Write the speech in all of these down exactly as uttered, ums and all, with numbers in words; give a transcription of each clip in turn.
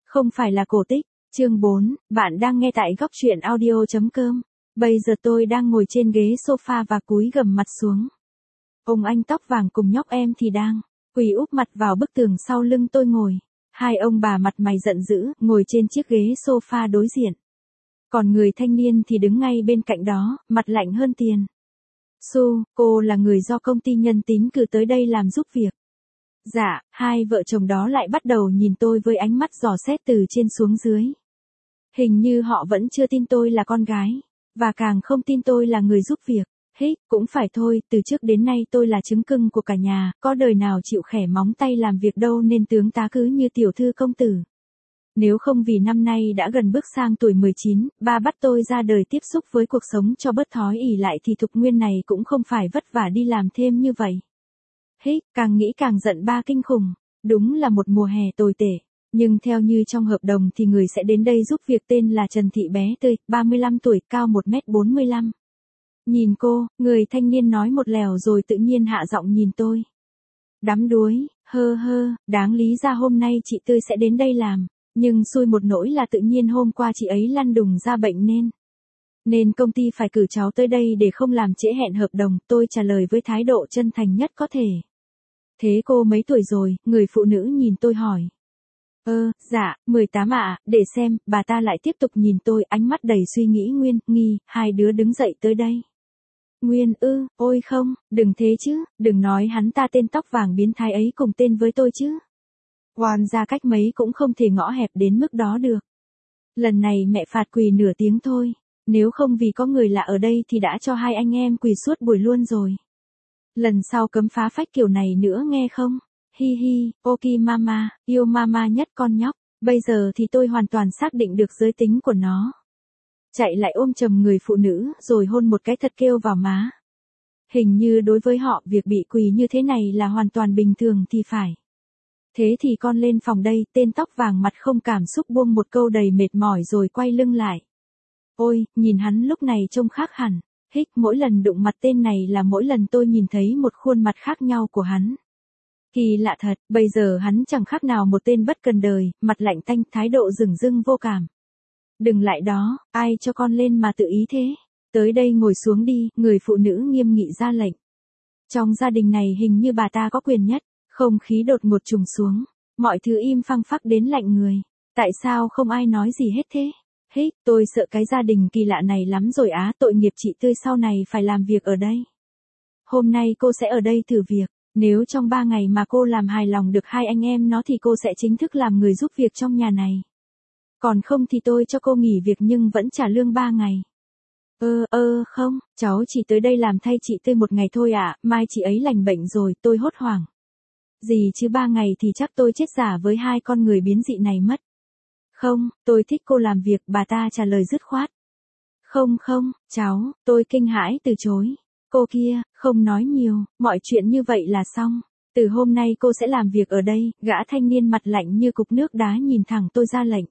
Không phải là cổ tích. Chương bốn, bạn đang nghe tại góc truyện audio chấm com. Bây giờ tôi đang ngồi trên ghế sofa và cúi gằm mặt xuống. Ông anh tóc vàng cùng nhóc em thì đang quỳ úp mặt vào bức tường sau lưng tôi ngồi. Hai ông bà mặt mày giận dữ, ngồi trên chiếc ghế sofa đối diện. Còn người thanh niên thì đứng ngay bên cạnh đó, mặt lạnh hơn tiền. Su, cô là người do công ty Nhân Tín cử tới đây làm giúp việc. Dạ, hai vợ chồng đó lại bắt đầu nhìn tôi với ánh mắt dò xét từ trên xuống dưới. Hình như họ vẫn chưa tin tôi là con gái, và càng không tin tôi là người giúp việc. Hích, cũng phải thôi, từ trước đến nay tôi là trứng cưng của cả nhà, có đời nào chịu khẻ móng tay làm việc đâu nên tướng tá cứ như tiểu thư công tử. Nếu không vì năm nay đã gần bước sang tuổi mười chín, ba bắt tôi ra đời tiếp xúc với cuộc sống cho bớt thói ỉ lại thì Thục Nguyên này cũng không phải vất vả đi làm thêm như vậy. Hích, càng nghĩ càng giận ba kinh khủng, đúng là một mùa hè tồi tệ. Nhưng theo như trong hợp đồng thì người sẽ đến đây giúp việc tên là Trần Thị Bé Tươi, ba mươi lăm tuổi, cao một mét bốn mươi lăm. Nhìn cô, người thanh niên nói một lèo rồi tự nhiên hạ giọng nhìn tôi. Đắm đuối, hơ hơ, đáng lý ra hôm nay chị Tươi sẽ đến đây làm, nhưng xui một nỗi là tự nhiên hôm qua chị ấy lăn đùng ra bệnh nên. Nên công ty phải cử cháu tới đây để không làm trễ hẹn hợp đồng, tôi trả lời với thái độ chân thành nhất có thể. Thế cô mấy tuổi rồi, người phụ nữ nhìn tôi hỏi. Ơ, dạ, mười tám ạ, để xem, bà ta lại tiếp tục nhìn tôi, ánh mắt đầy suy nghĩ. Nguyên, Nghi, hai đứa đứng dậy tới đây. Nguyên ư, ôi không, đừng thế chứ, đừng nói hắn ta tên tóc vàng biến thái ấy cùng tên với tôi chứ. Oan ra cách mấy cũng không thể ngõ hẹp đến mức đó được. Lần này mẹ phạt quỳ nửa tiếng thôi, nếu không vì có người lạ ở đây thì đã cho hai anh em quỳ suốt buổi luôn rồi. Lần sau cấm phá phách kiểu này nữa nghe không? Hi hi, ok mama, yêu mama nhất con nhóc, bây giờ thì tôi hoàn toàn xác định được giới tính của nó. Chạy lại ôm chầm người phụ nữ rồi hôn một cái thật kêu vào má. Hình như đối với họ việc bị quỳ như thế này là hoàn toàn bình thường thì phải. Thế thì con lên phòng đây, tên tóc vàng mặt không cảm xúc buông một câu đầy mệt mỏi rồi quay lưng lại. Ôi, nhìn hắn lúc này trông khác hẳn. Hích, mỗi lần đụng mặt tên này là mỗi lần tôi nhìn thấy một khuôn mặt khác nhau của hắn. Kỳ lạ thật, bây giờ hắn chẳng khác nào một tên bất cần đời, mặt lạnh tanh, thái độ rừng rưng vô cảm. Đừng lại đó, ai cho con lên mà tự ý thế? Tới đây ngồi xuống đi, người phụ nữ nghiêm nghị ra lệnh. Trong gia đình này hình như bà ta có quyền nhất, không khí đột ngột trùng xuống, mọi thứ im phăng phắc đến lạnh người. Tại sao không ai nói gì hết thế? Hích, tôi sợ cái gia đình kỳ lạ này lắm rồi á, tội nghiệp chị Tươi sau này phải làm việc ở đây. Hôm nay cô sẽ ở đây thử việc, nếu trong ba ngày mà cô làm hài lòng được hai anh em nó thì cô sẽ chính thức làm người giúp việc trong nhà này. Còn không thì tôi cho cô nghỉ việc nhưng vẫn trả lương ba ngày. Ơ ơ không, cháu chỉ tới đây làm thay chị Tươi một ngày thôi ạ, à, mai chị ấy lành bệnh rồi, tôi hốt hoảng. Gì chứ ba ngày thì chắc tôi chết giả với hai con người biến dị này mất. Không, tôi thích cô làm việc, bà ta trả lời dứt khoát. Không không, cháu, tôi kinh hãi từ chối. Cô kia, không nói nhiều, mọi chuyện như vậy là xong. Từ hôm nay cô sẽ làm việc ở đây, gã thanh niên mặt lạnh như cục nước đá nhìn thẳng tôi ra lệnh.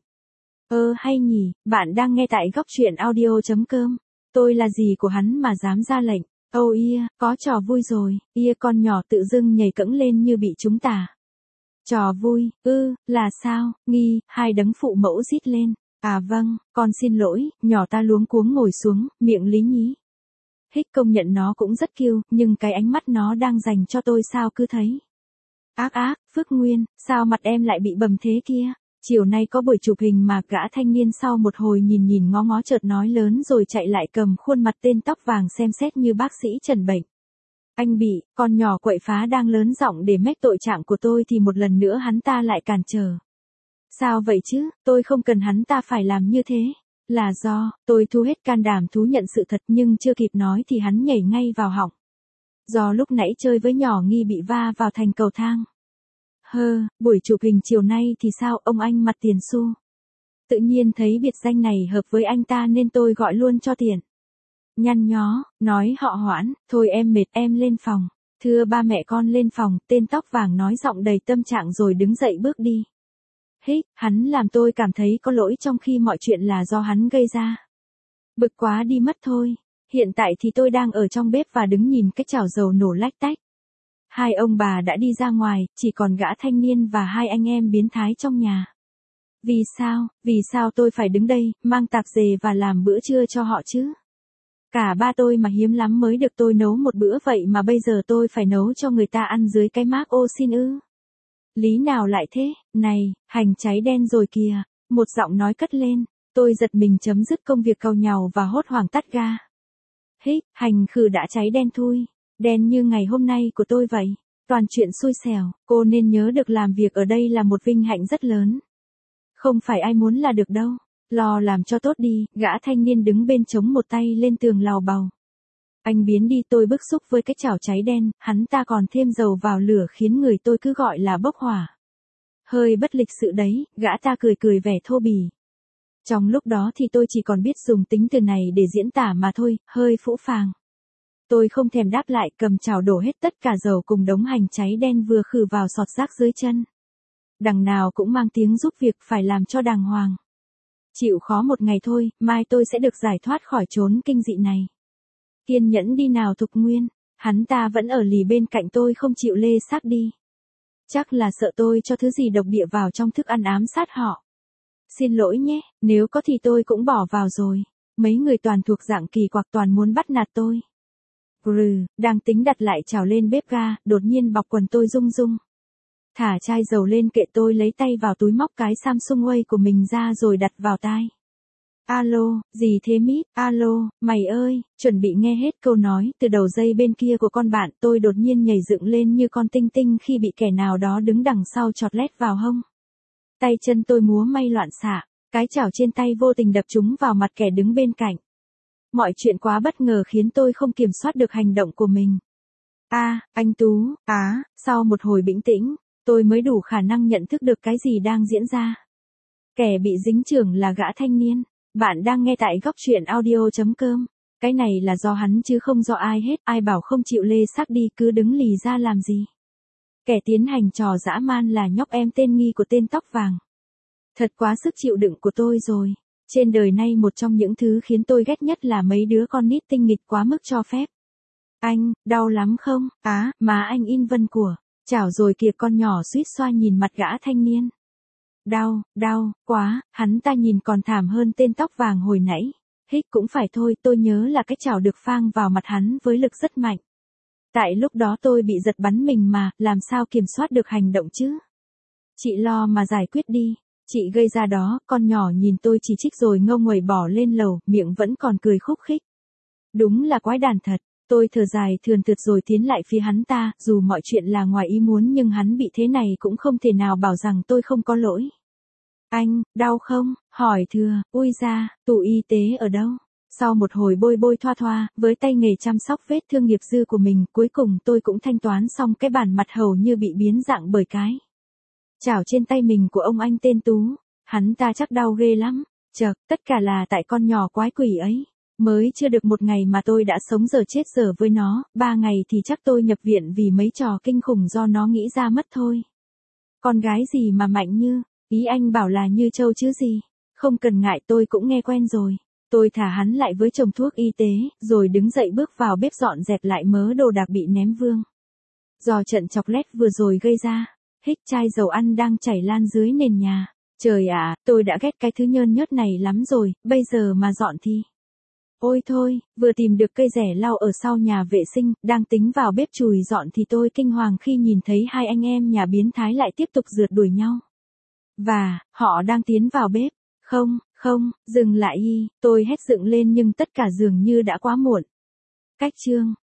Ơ hay nhỉ, bạn đang nghe tại góc truyện audio chấm com. Tôi là gì của hắn mà dám ra lệnh. Âu oh ia, có trò vui rồi, ia con nhỏ tự dưng nhảy cẫng lên như bị trúng tà. Trò vui, ư, là sao, Nghi, hai đấng phụ mẫu rít lên. À vâng, con xin lỗi, nhỏ ta luống cuống ngồi xuống, miệng lý nhí. Hích công nhận nó cũng rất kiêu, nhưng cái ánh mắt nó đang dành cho tôi sao cứ thấy. Ác ác, Phước Nguyên, sao mặt em lại bị bầm thế kia? Chiều nay có buổi chụp hình mà gã thanh niên sau một hồi nhìn nhìn ngó ngó chợt nói lớn rồi chạy lại cầm khuôn mặt tên tóc vàng xem xét như bác sĩ trần bệnh. Anh bị, con nhỏ quậy phá đang lớn giọng để mách tội trạng của tôi thì một lần nữa hắn ta lại cản trở. Sao vậy chứ, tôi không cần hắn ta phải làm như thế. Là do, tôi thu hết can đảm thú nhận sự thật nhưng chưa kịp nói thì hắn nhảy ngay vào họng. Do lúc nãy chơi với nhỏ Nghi bị va vào thành cầu thang. Hơ, buổi chụp hình chiều nay thì sao ông anh mặt tiền xu. Tự nhiên thấy biệt danh này hợp với anh ta nên tôi gọi luôn cho tiện. Nhăn nhó, nói họ Hoãn, thôi em mệt em lên phòng. Thưa ba mẹ con lên phòng, tên tóc vàng nói giọng đầy tâm trạng rồi đứng dậy bước đi. Hích, hắn làm tôi cảm thấy có lỗi trong khi mọi chuyện là do hắn gây ra. Bực quá đi mất thôi. Hiện tại thì tôi đang ở trong bếp và đứng nhìn cái chảo dầu nổ lách tách. Hai ông bà đã đi ra ngoài, chỉ còn gã thanh niên và hai anh em biến thái trong nhà. Vì sao, vì sao tôi phải đứng đây, mang tạp dề và làm bữa trưa cho họ chứ? Cả ba tôi mà hiếm lắm mới được tôi nấu một bữa vậy mà bây giờ tôi phải nấu cho người ta ăn dưới cái mác ô xin ư? Lý nào lại thế, này, hành cháy đen rồi kìa, một giọng nói cất lên, tôi giật mình chấm dứt công việc cau nhàu và hốt hoảng tắt ga. Hích, hành khử đã cháy đen thui, đen như ngày hôm nay của tôi vậy, toàn chuyện xui xẻo, cô nên nhớ được làm việc ở đây là một vinh hạnh rất lớn. Không phải ai muốn là được đâu, lo làm cho tốt đi, gã thanh niên đứng bên chống một tay lên tường lào bào. Anh biến đi, tôi bức xúc với cái chảo cháy đen, hắn ta còn thêm dầu vào lửa khiến người tôi cứ gọi là bốc hỏa. Hơi bất lịch sự đấy, gã ta cười cười vẻ thô bỉ. Trong lúc đó thì tôi chỉ còn biết dùng tính từ này để diễn tả mà thôi, hơi phũ phàng. Tôi không thèm đáp lại, cầm chảo đổ hết tất cả dầu cùng đống hành cháy đen vừa khử vào sọt rác dưới chân. Đằng nào cũng mang tiếng giúp việc, phải làm cho đàng hoàng. Chịu khó một ngày thôi, mai tôi sẽ được giải thoát khỏi chốn kinh dị này. Kiên nhẫn đi nào Thục Nguyên, hắn ta vẫn ở lì bên cạnh tôi không chịu lê xác đi. Chắc là sợ tôi cho thứ gì độc địa vào trong thức ăn ám sát họ. Xin lỗi nhé, nếu có thì tôi cũng bỏ vào rồi. Mấy người toàn thuộc dạng kỳ quặc, toàn muốn bắt nạt tôi. Grừ, đang tính đặt lại chảo lên bếp ga, đột nhiên bọc quần tôi rung rung. Thả chai dầu lên kệ, tôi lấy tay vào túi móc cái Samsung Way của mình ra rồi đặt vào tai. Alo, gì thế Mít, alo, mày ơi, chuẩn bị nghe hết câu nói từ đầu dây bên kia của con bạn, tôi đột nhiên nhảy dựng lên như con tinh tinh khi bị kẻ nào đó đứng đằng sau chọt lét vào hông. Tay chân tôi múa may loạn xạ, cái chảo trên tay vô tình đập trúng vào mặt kẻ đứng bên cạnh. Mọi chuyện quá bất ngờ khiến tôi không kiểm soát được hành động của mình. A, à, anh Tú, á, à, sau một hồi bình tĩnh, tôi mới đủ khả năng nhận thức được cái gì đang diễn ra. Kẻ bị dính chưởng là gã thanh niên. Bạn đang nghe tại góc truyện audio chấm com. Cái này là do hắn chứ không do ai hết, ai bảo không chịu lê xác đi cứ đứng lì ra làm gì. Kẻ tiến hành trò dã man là nhóc em tên Nghi của tên tóc vàng. Thật quá sức chịu đựng của tôi rồi. Trên đời này một trong những thứ khiến tôi ghét nhất là mấy đứa con nít tinh nghịch quá mức cho phép. Anh, đau lắm không? Á, à, mà anh in vân của. Chảo rồi kìa, con nhỏ suýt xoa nhìn mặt gã thanh niên. Đau, đau, quá, hắn ta nhìn còn thảm hơn tên tóc vàng hồi nãy. Hích cũng phải thôi, tôi nhớ là cái chảo được phang vào mặt hắn với lực rất mạnh. Tại lúc đó tôi bị giật bắn mình mà, làm sao kiểm soát được hành động chứ? Chị lo mà giải quyết đi. Chị gây ra đó, con nhỏ nhìn tôi chỉ trích rồi ngông nguẩy bỏ lên lầu, miệng vẫn còn cười khúc khích. Đúng là quái đản thật. Tôi thở dài thườn thượt rồi tiến lại phía hắn ta, dù mọi chuyện là ngoài ý muốn nhưng hắn bị thế này cũng không thể nào bảo rằng tôi không có lỗi. Anh, đau không? Hỏi thưa, ui da, tủ y tế ở đâu? Sau một hồi bôi bôi thoa thoa, với tay nghề chăm sóc vết thương nghiệp dư của mình, cuối cùng tôi cũng thanh toán xong cái bản mặt hầu như bị biến dạng bởi cái chảo trên tay mình của ông anh tên Tú. Hắn ta chắc đau ghê lắm. Chợt, tất cả là tại con nhỏ quái quỷ ấy. Mới chưa được một ngày mà tôi đã sống giờ chết giờ với nó, ba ngày thì chắc tôi nhập viện vì mấy trò kinh khủng do nó nghĩ ra mất thôi. Con gái gì mà mạnh như, ý anh bảo là như trâu chứ gì. Không cần ngại, tôi cũng nghe quen rồi. Tôi thả hắn lại với chồng thuốc y tế, rồi đứng dậy bước vào bếp dọn dẹp lại mớ đồ đạc bị ném vương. Do trận chọc lét vừa rồi gây ra, hích chai dầu ăn đang chảy lan dưới nền nhà. Trời ạ, à, tôi đã ghét cái thứ nhơn nhớt này lắm rồi, bây giờ mà dọn thì... Ôi thôi, vừa tìm được cây rẻ lau ở sau nhà vệ sinh, đang tính vào bếp chùi dọn thì tôi kinh hoàng khi nhìn thấy hai anh em nhà biến thái lại tiếp tục rượt đuổi nhau. Và, họ đang tiến vào bếp. Không, không, dừng lại y, tôi hét dựng lên nhưng tất cả dường như đã quá muộn. Cách chương